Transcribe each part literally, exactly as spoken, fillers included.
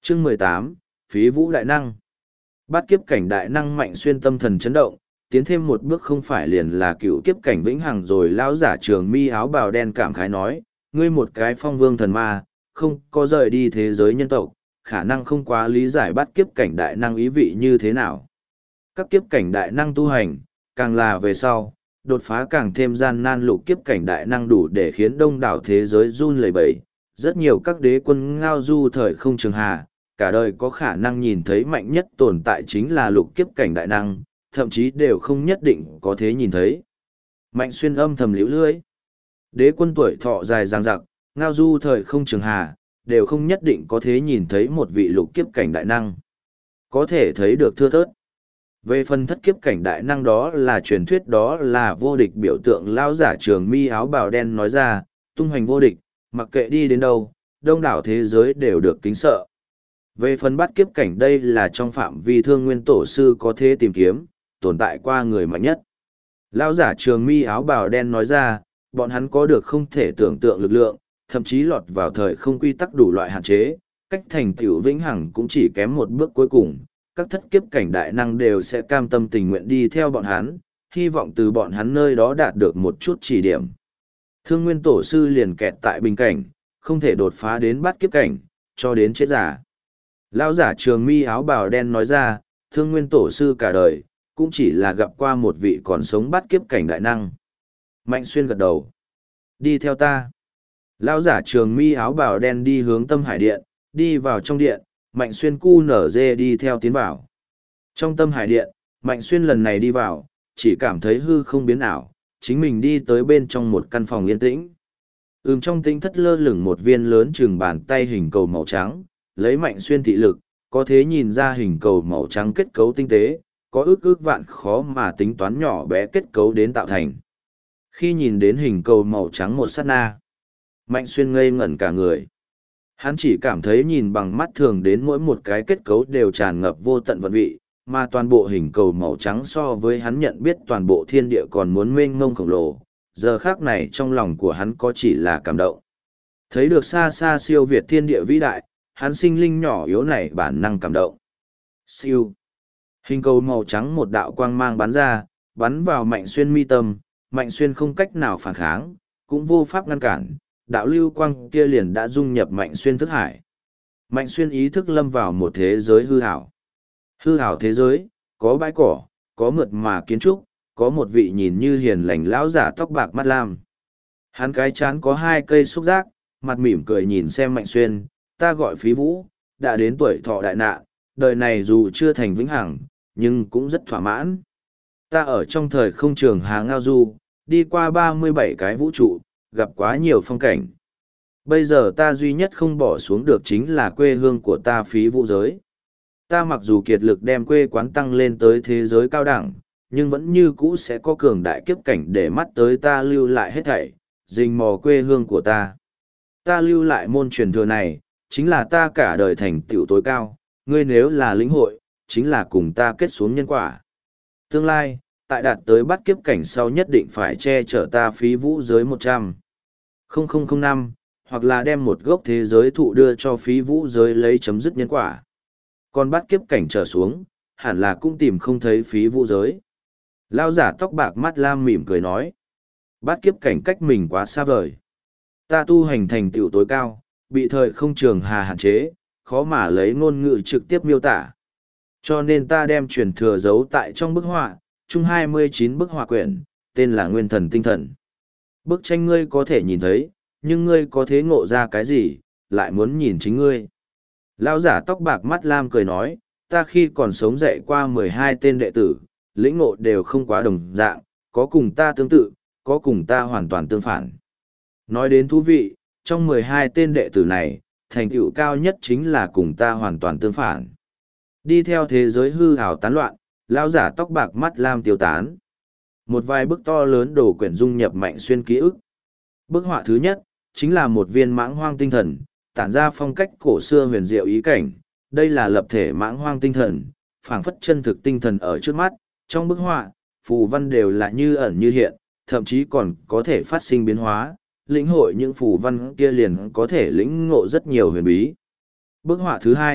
Chương mười tám, Phí Vũ Đại Năng. Bát kiếp cảnh đại năng Mạnh Xuyên tâm thần chấn động, tiến thêm một bước không phải liền là cựu kiếp cảnh vĩnh hằng rồi. Lão giả trường mi áo bào đen cảm khái nói, ngươi một cái phong vương thần ma, không có rời đi thế giới nhân tộc, khả năng không quá lý giải bát kiếp cảnh đại năng ý vị như thế nào. Các kiếp cảnh đại năng tu hành, càng là về sau, đột phá càng thêm gian nan. Lục kiếp cảnh đại năng đủ để khiến đông đảo thế giới run lẩy bẩy. Rất nhiều các đế quân ngao du thời không trường hà, cả đời có khả năng nhìn thấy mạnh nhất tồn tại chính là lục kiếp cảnh đại năng, thậm chí đều không nhất định có thể nhìn thấy. Mạnh Xuyên âm thầm liễu lưỡi. Đế quân tuổi thọ dài dằng dặc, ngao du thời không trường hà, đều không nhất định có thể nhìn thấy một vị lục kiếp cảnh đại năng. Có thể thấy được thưa thớt. Về phần thất kiếp cảnh đại năng đó là truyền thuyết, đó là vô địch biểu tượng. Lão giả trường mi áo bào đen nói ra, tung hoành vô địch, mặc kệ đi đến đâu, đông đảo thế giới đều được kính sợ. Về phần bát kiếp cảnh, đây là trong phạm vi Thương Nguyên Tổ sư có thể tìm kiếm, tồn tại qua người mạnh nhất. Lão giả trường mi áo bào đen nói ra, bọn hắn có được không thể tưởng tượng lực lượng, thậm chí lọt vào thời không quy tắc đủ loại hạn chế, cách thành tựu vĩnh hằng cũng chỉ kém một bước cuối cùng. Các thất kiếp cảnh đại năng đều sẽ cam tâm tình nguyện đi theo bọn hắn, hy vọng từ bọn hắn nơi đó đạt được một chút chỉ điểm. Thương Nguyên Tổ sư liền kẹt tại bình cảnh, không thể đột phá đến bát kiếp cảnh, cho đến chết giả. Lão giả trường mi áo bào đen nói ra, Thương Nguyên Tổ sư cả đời, cũng chỉ là gặp qua một vị còn sống bát kiếp cảnh đại năng. Mạnh Xuyên gật đầu. Đi theo ta. Lão giả trường mi áo bào đen đi hướng Tâm Hải Điện, đi vào trong điện, Mạnh Xuyên cu nở dê đi theo tiến vào. Trong Tâm Hải Điện, Mạnh Xuyên lần này đi vào, chỉ cảm thấy hư không biến ảo, chính mình đi tới bên trong một căn phòng yên tĩnh. Ừm trong tĩnh thất lơ lửng một viên lớn chừng bàn tay hình cầu màu trắng, lấy Mạnh Xuyên thị lực, có thể nhìn ra hình cầu màu trắng kết cấu tinh tế, có ước ước vạn khó mà tính toán nhỏ bé kết cấu đến tạo thành. Khi nhìn đến hình cầu màu trắng một sát na, Mạnh Xuyên ngây ngẩn cả người. Hắn chỉ cảm thấy nhìn bằng mắt thường đến mỗi một cái kết cấu đều tràn ngập vô tận vận vị, mà toàn bộ hình cầu màu trắng so với hắn nhận biết toàn bộ thiên địa còn muốn mênh mông khổng lồ. Giờ khác này trong lòng của hắn có chỉ là cảm động. Thấy được xa xa siêu việt thiên địa vĩ đại, hắn sinh linh nhỏ yếu này bản năng cảm động. Siêu. Hình cầu màu trắng một đạo quang mang bắn ra, bắn vào Mạnh Xuyên mi tâm, Mạnh Xuyên không cách nào phản kháng, cũng vô pháp ngăn cản, đạo lưu quang kia liền đã dung nhập Mạnh Xuyên thức hải. Mạnh Xuyên ý thức lâm vào một thế giới hư ảo. Hư ảo thế giới, có bãi cỏ, có mượt mà kiến trúc, có một vị nhìn như hiền lành lão giả tóc bạc mắt lam. Hắn cái chán có hai cây xúc giác, mặt mỉm cười nhìn xem Mạnh Xuyên, ta gọi Phí Vũ, đã đến tuổi thọ đại nạn, đời này dù chưa thành vĩnh hằng, nhưng cũng rất thỏa mãn. Ta ở trong thời không trường Hà Ngao Du, đi qua ba mươi bảy cái vũ trụ, gặp quá nhiều phong cảnh. Bây giờ ta duy nhất không bỏ xuống được chính là quê hương của ta Phí Vũ giới. Ta mặc dù kiệt lực đem quê quán tăng lên tới thế giới cao đẳng, nhưng vẫn như cũ sẽ có cường đại kiếp cảnh để mắt tới ta lưu lại hết thảy, rình mò quê hương của ta. Ta lưu lại môn truyền thừa này, chính là ta cả đời thành tựu tối cao, ngươi nếu là lĩnh hội, chính là cùng ta kết xuống nhân quả. Tương lai, tại đạt tới bắt kiếp cảnh sau nhất định phải che chở ta Phí Vũ giới một trăm nghìn năm, hoặc là đem một gốc thế giới thụ đưa cho Phí Vũ giới lấy chấm dứt nhân quả. Còn bắt kiếp cảnh trở xuống, hẳn là cũng tìm không thấy Phí Vũ giới. Lao giả tóc bạc mắt lam mỉm cười nói. Bắt kiếp cảnh cách mình quá xa vời. Ta tu hành thành tựu tối cao, bị thời không trường hà hạn chế, khó mà lấy ngôn ngữ trực tiếp miêu tả. Cho nên ta đem truyền thừa giấu tại trong bức họa, chung hai mươi chín bức họa quyển, tên là Nguyên Thần Tinh Thần. Bức tranh ngươi có thể nhìn thấy, nhưng ngươi có thể ngộ ra cái gì, lại muốn nhìn chính ngươi. Lão giả tóc bạc mắt lam cười nói, ta khi còn sống dạy qua mười hai tên đệ tử, lĩnh ngộ đều không quá đồng dạng, có cùng ta tương tự, có cùng ta hoàn toàn tương phản. Nói đến thú vị, trong mười hai tên đệ tử này, thành tựu cao nhất chính là cùng ta hoàn toàn tương phản. Đi theo thế giới hư ảo tán loạn, lão giả tóc bạc mắt lam tiêu tán. Một vài bức to lớn đổ quyển dung nhập Mạnh Xuyên ký ức. Bức họa thứ nhất, chính là một viên mãng hoang tinh thần, tản ra phong cách cổ xưa huyền diệu ý cảnh. Đây là lập thể mãng hoang tinh thần, phảng phất chân thực tinh thần ở trước mắt. Trong bức họa, phù văn đều là như ẩn như hiện, thậm chí còn có thể phát sinh biến hóa. Lĩnh hội những phù văn kia liền có thể lĩnh ngộ rất nhiều huyền bí. Bức họa thứ hai,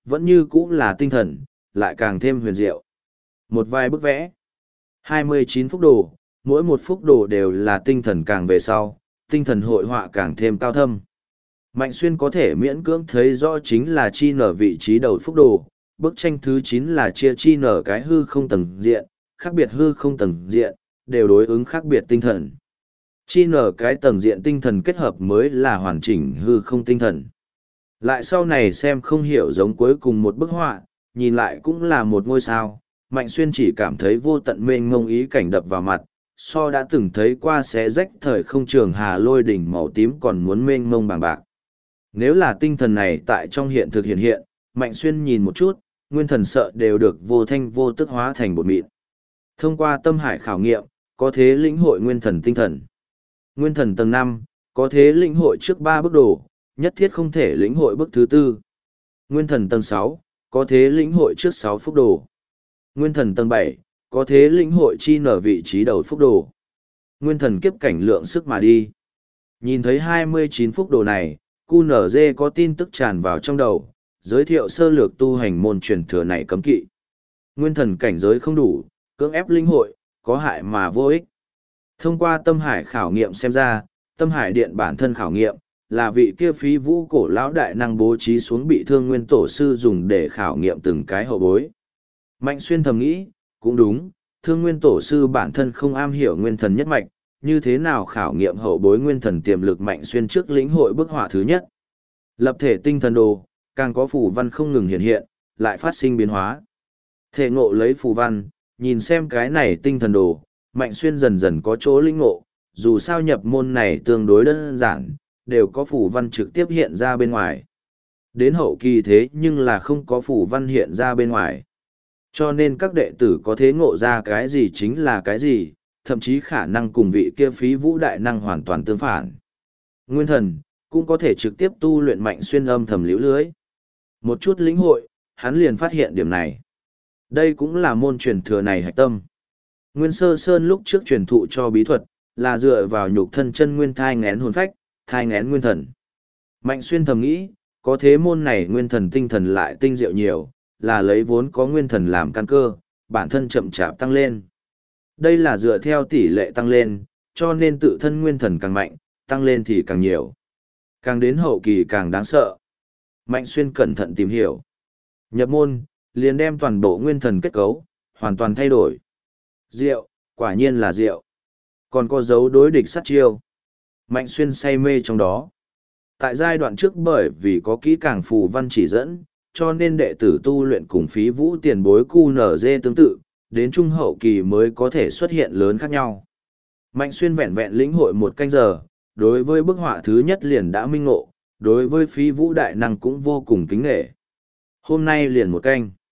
vẫn như cũ là tinh thần, lại càng thêm huyền diệu. Một vài bức vẽ, hai mươi chín phúc đồ, mỗi một phúc đồ đều là tinh thần càng về sau, tinh thần hội họa càng thêm cao thâm. Mạnh Xuyên có thể miễn cưỡng thấy rõ chính là chi nở vị trí đầu phúc đồ, bức tranh thứ chín là chia chi nở cái hư không tầng diện, khác biệt hư không tầng diện, đều đối ứng khác biệt tinh thần. Chi nở cái tầng diện tinh thần kết hợp mới là hoàn chỉnh hư không tinh thần. Lại sau này xem không hiểu giống cuối cùng một bức họa, nhìn lại cũng là một ngôi sao, Mạnh Xuyên chỉ cảm thấy vô tận mênh mông ý cảnh đập vào mặt, so đã từng thấy qua xé rách thời không trường hà lôi đỉnh màu tím còn muốn mênh mông bằng bạc. Nếu là tinh thần này tại trong hiện thực hiện hiện, Mạnh Xuyên nhìn một chút, nguyên thần sợ đều được vô thanh vô tức hóa thành bột mịn. Thông qua tâm hải khảo nghiệm, có thế lĩnh hội nguyên thần tinh thần. Nguyên thần tầng năm, có thế lĩnh hội trước ba bước đồ, nhất thiết không thể lĩnh hội bước thứ tư. Nguyên thần tầng sáu, có thế lĩnh hội trước sáu phúc đồ. Nguyên thần tầng bảy, có thế lĩnh hội chi nở vị trí đầu phúc đồ. Nguyên thần kiếp cảnh lượng sức mà đi. Nhìn thấy hai mươi chín phúc đồ này, cu nở dê có tin tức tràn vào trong đầu, giới thiệu sơ lược tu hành môn truyền thừa này cấm kỵ. Nguyên thần cảnh giới không đủ, cưỡng ép linh hội, có hại mà vô ích. Thông qua tâm hải khảo nghiệm xem ra, tâm hải điện bản thân khảo nghiệm, là vị kia phí vũ cổ lão đại năng bố trí xuống bị thương nguyên tổ sư dùng để khảo nghiệm từng cái hậu bối. Mạnh Xuyên thầm nghĩ, cũng đúng, thương nguyên tổ sư bản thân không am hiểu nguyên thần nhất mạch, như thế nào khảo nghiệm hậu bối nguyên thần tiềm lực Mạnh Xuyên trước lĩnh hội bức họa thứ nhất. Lập thể tinh thần đồ, càng có phù văn không ngừng hiện hiện, lại phát sinh biến hóa. Thể ngộ lấy phù văn, nhìn xem cái này tinh thần đồ, Mạnh Xuyên dần dần có chỗ lĩnh ngộ, dù sao nhập môn này tương đối đơn giản, đều có phù văn trực tiếp hiện ra bên ngoài. Đến hậu kỳ thế nhưng là không có phù văn hiện ra bên ngoài. Cho nên các đệ tử có thế ngộ ra cái gì chính là cái gì, thậm chí khả năng cùng vị kia phí vũ đại năng hoàn toàn tương phản. Nguyên thần, cũng có thể trực tiếp tu luyện Mạnh Xuyên âm thầm liễu lưới. Một chút lĩnh hội, hắn liền phát hiện điểm này. Đây cũng là môn truyền thừa này hạch tâm. Nguyên Sơ Sơn lúc trước truyền thụ cho bí thuật, là dựa vào nhục thân chân nguyên thai ngén hồn phách, thai ngén nguyên thần. Mạnh Xuyên thầm nghĩ, có thế môn này nguyên thần tinh thần lại tinh diệu nhiều, là lấy vốn có nguyên thần làm căn cơ, bản thân chậm chạp tăng lên. Đây là dựa theo tỷ lệ tăng lên, cho nên tự thân nguyên thần càng mạnh, tăng lên thì càng nhiều. Càng đến hậu kỳ càng đáng sợ. Mạnh Xuyên cẩn thận tìm hiểu. Nhập môn, liền đem toàn bộ nguyên thần kết cấu, hoàn toàn thay đổi. Diệu, quả nhiên là diệu. Còn có dấu đối địch sát chiêu. Mạnh Xuyên say mê trong đó. Tại giai đoạn trước bởi vì có kỹ càng phù văn chỉ dẫn, cho nên đệ tử tu luyện cùng phí vũ tiền bối cu nở dê tương tự, đến trung hậu kỳ mới có thể xuất hiện lớn khác nhau. Mạnh Xuyên vẹn vẹn lĩnh hội một canh giờ, đối với bức họa thứ nhất liền đã minh ngộ, đối với phí vũ đại năng cũng vô cùng kính nghệ. Hôm nay liền một canh.